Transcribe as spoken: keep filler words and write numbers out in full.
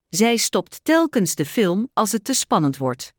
Zij stopt telkens de film als het te spannend wordt.